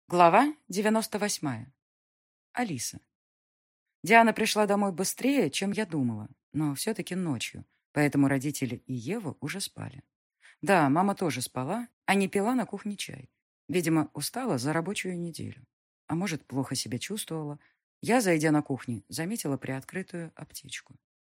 Глава 98. Алиса. Диана пришла домой быстрее, чем я думала, но все-таки ночью, поэтому родители и Ева уже спали. Да, мама тоже спала, а не пила на кухне чай. Видимо, устала за рабочую неделю. А может, плохо себя чувствовала. Я, зайдя на кухню, заметила приоткрытую аптечку.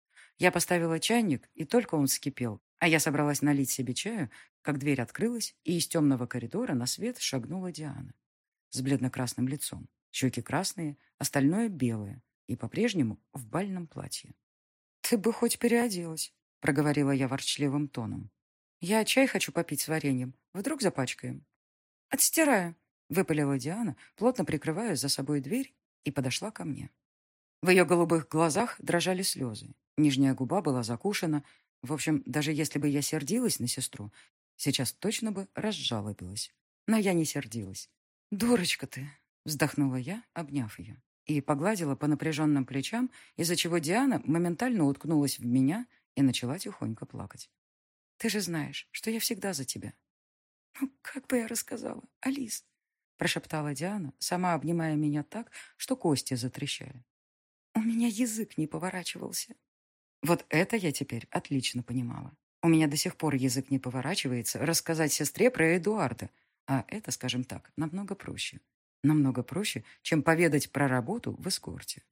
Я поставила чайник, и только он вскипел, а я собралась налить себе чаю, как дверь открылась, и из темного коридора на свет шагнула Диана с бледно-красным лицом. Щеки красные, остальное белое. И по-прежнему в бальном платье. «Ты бы хоть переоделась», — проговорила я ворчливым тоном. «Я чай хочу попить с вареньем. Вдруг запачкаем?» «Отстираю», — выпалила Диана, плотно прикрывая за собой дверь, и подошла ко мне. В ее голубых глазах дрожали слезы. Нижняя губа была закушена. В общем, даже если бы я сердилась на сестру, сейчас точно бы разжалобилась. Но я не сердилась. «Дурочка ты!» — вздохнула я, обняв ее, и погладила по напряженным плечам, из-за чего Диана моментально уткнулась в меня и начала тихонько плакать. «Ты же знаешь, что я всегда за тебя». «Ну, как бы я рассказала, Алис?» — прошептала Диана, сама обнимая меня так, что кости затрещали. «У меня язык не поворачивался». Вот это я теперь отлично понимала. У меня до сих пор язык не поворачивается рассказать сестре про Эдуарда, а это, скажем так, намного проще. Намного проще, чем поведать про работу в эскорте.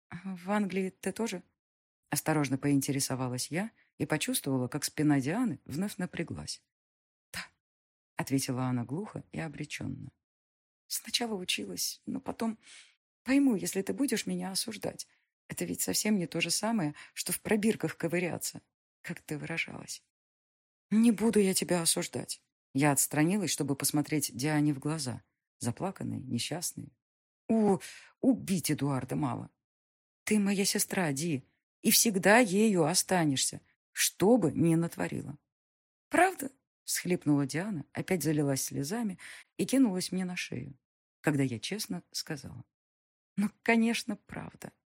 «В Англии ты тоже?» Осторожно поинтересовалась я и почувствовала, как спина Дианы вновь напряглась. «Да», — ответила она глухо и обреченно. «Сначала училась, но потом пойму, если ты будешь меня осуждать. Это ведь совсем не то же самое, что в пробирках ковыряться, как ты выражалась». «Не буду я тебя осуждать». Я отстранилась, чтобы посмотреть Диане в глаза. Заплаканные, несчастные. Убить Эдуарда мало. Ты моя сестра, Ди, и всегда ею останешься, что бы ни натворила. Правда? Всхлипнула Диана, опять залилась слезами и кинулась мне на шею, когда я честно сказала. Ну, конечно, правда.